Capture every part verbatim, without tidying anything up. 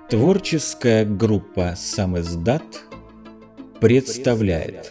Творческая группа «Сам издат» представляет.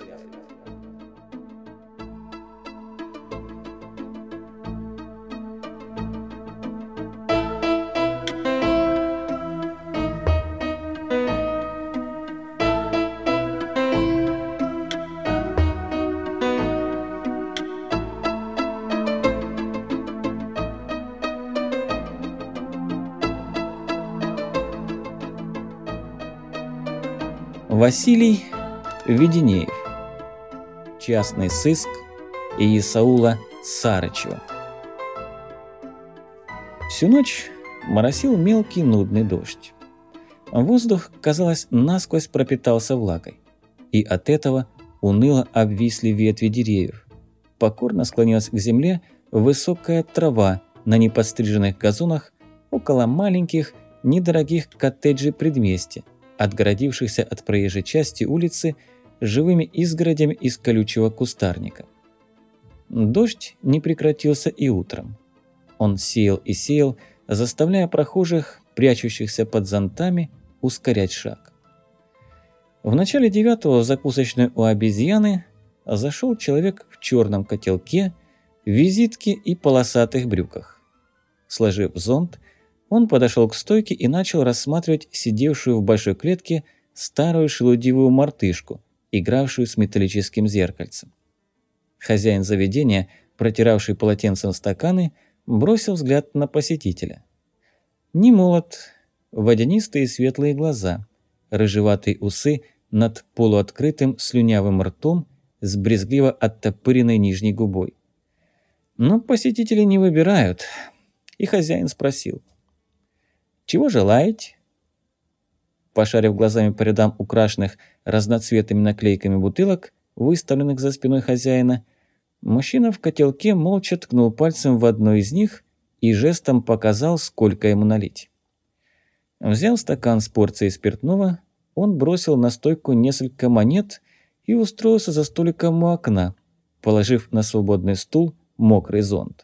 Василий Веденеев. Частный сыск Исаула Сарычева. Всю ночь моросил мелкий нудный дождь. Воздух, казалось, насквозь пропитался влагой. И от этого уныло обвисли ветви деревьев. Покорно склонилась к земле высокая трава на неподстриженных газонах около маленьких, недорогих коттеджей предместья, отгородившихся от проезжей части улицы живыми изгородями из колючего кустарника. Дождь не прекратился и утром. Он сеял и сеял, заставляя прохожих, прячущихся под зонтами, ускорять шаг. В начале девятого в закусочную у обезьяны зашел человек в черном котелке, визитке и полосатых брюках. Сложив зонт, он подошел к стойке и начал рассматривать сидевшую в большой клетке старую шелудивую мартышку, игравшую с металлическим зеркальцем. Хозяин заведения, протиравший полотенцем стаканы, бросил взгляд на посетителя. Не молод, водянистые светлые глаза, рыжеватые усы над полуоткрытым слюнявым ртом с брезгливо оттопыренной нижней губой. Но посетители не выбирают, и хозяин спросил: «Чего желаете?» Пошарив глазами по рядам украшенных разноцветными наклейками бутылок, выставленных за спиной хозяина, мужчина в котелке молча ткнул пальцем в одну из них и жестом показал, сколько ему налить. Взяв стакан с порцией спиртного, он бросил на стойку несколько монет и устроился за столиком у окна, положив на свободный стул мокрый зонт.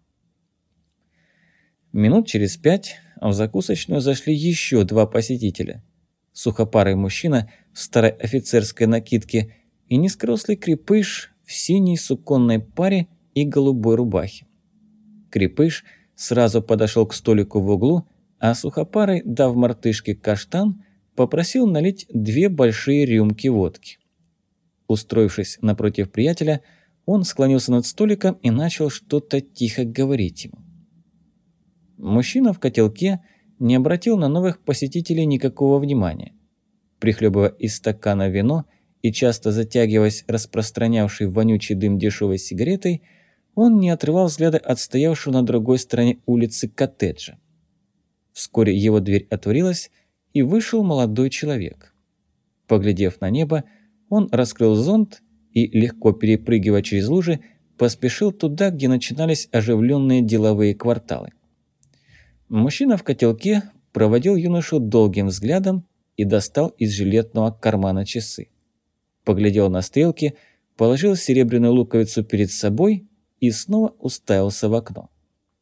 Минут через пять в закусочную зашли еще два посетителя. Сухопарый мужчина в старой офицерской накидке и низкорослый крепыш в синей суконной паре и голубой рубахе. Крепыш сразу подошел к столику в углу, а сухопарый, дав мартышке каштан, попросил налить две большие рюмки водки. Устроившись напротив приятеля, он склонился над столиком и начал что-то тихо говорить ему. Мужчина в котелке не обратил на новых посетителей никакого внимания. Прихлебывая из стакана вино и часто затягиваясь распространявший вонючий дым дешевой сигаретой, он не отрывал взгляда от стоявшего на другой стороне улицы коттеджа. Вскоре его дверь отворилась, и вышел молодой человек. Поглядев на небо, он раскрыл зонт и, легко перепрыгивая через лужи, поспешил туда, где начинались оживленные деловые кварталы. Мужчина в котелке проводил юношу долгим взглядом и достал из жилетного кармана часы. Поглядел на стрелки, положил серебряную луковицу перед собой и снова уставился в окно.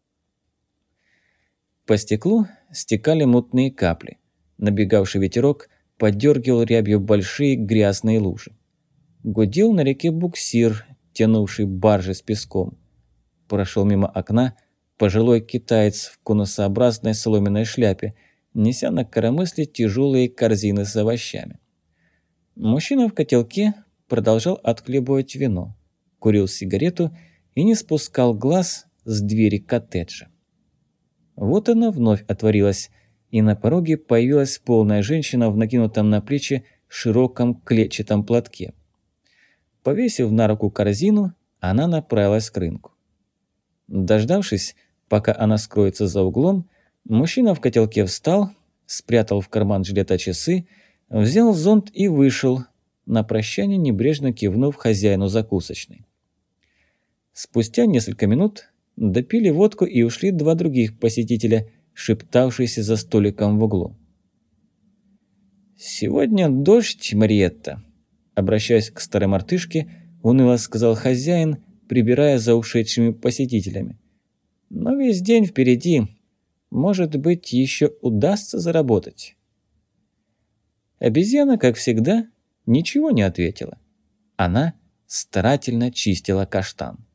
По стеклу стекали мутные капли. Набегавший ветерок подергивал рябью большие грязные лужи. Гудел на реке буксир, тянувший баржи с песком. Прошел мимо окна пожилой китаец в конусообразной соломенной шляпе, неся на коромысле тяжелые корзины с овощами. Мужчина в котелке продолжал отхлебывать вино, курил сигарету и не спускал глаз с двери коттеджа. Вот она вновь отворилась, и на пороге появилась полная женщина в накинутом на плечи широком клетчатом платке. Повесив на руку корзину, она направилась к рынку. Дождавшись, пока она скроется за углом, мужчина в котелке встал, спрятал в карман жилета часы, взял зонт и вышел, на прощание небрежно кивнув хозяину закусочной. Спустя несколько минут допили водку и ушли два других посетителя, шептавшиеся за столиком в углу. «Сегодня дождь, Мариетта», — обращаясь к старой мартышке, уныло сказал хозяин, прибирая за ушедшими посетителями. «Но весь день впереди. Может быть, еще удастся заработать. Обезьяна, как всегда, ничего не ответила. Она старательно чистила каштан.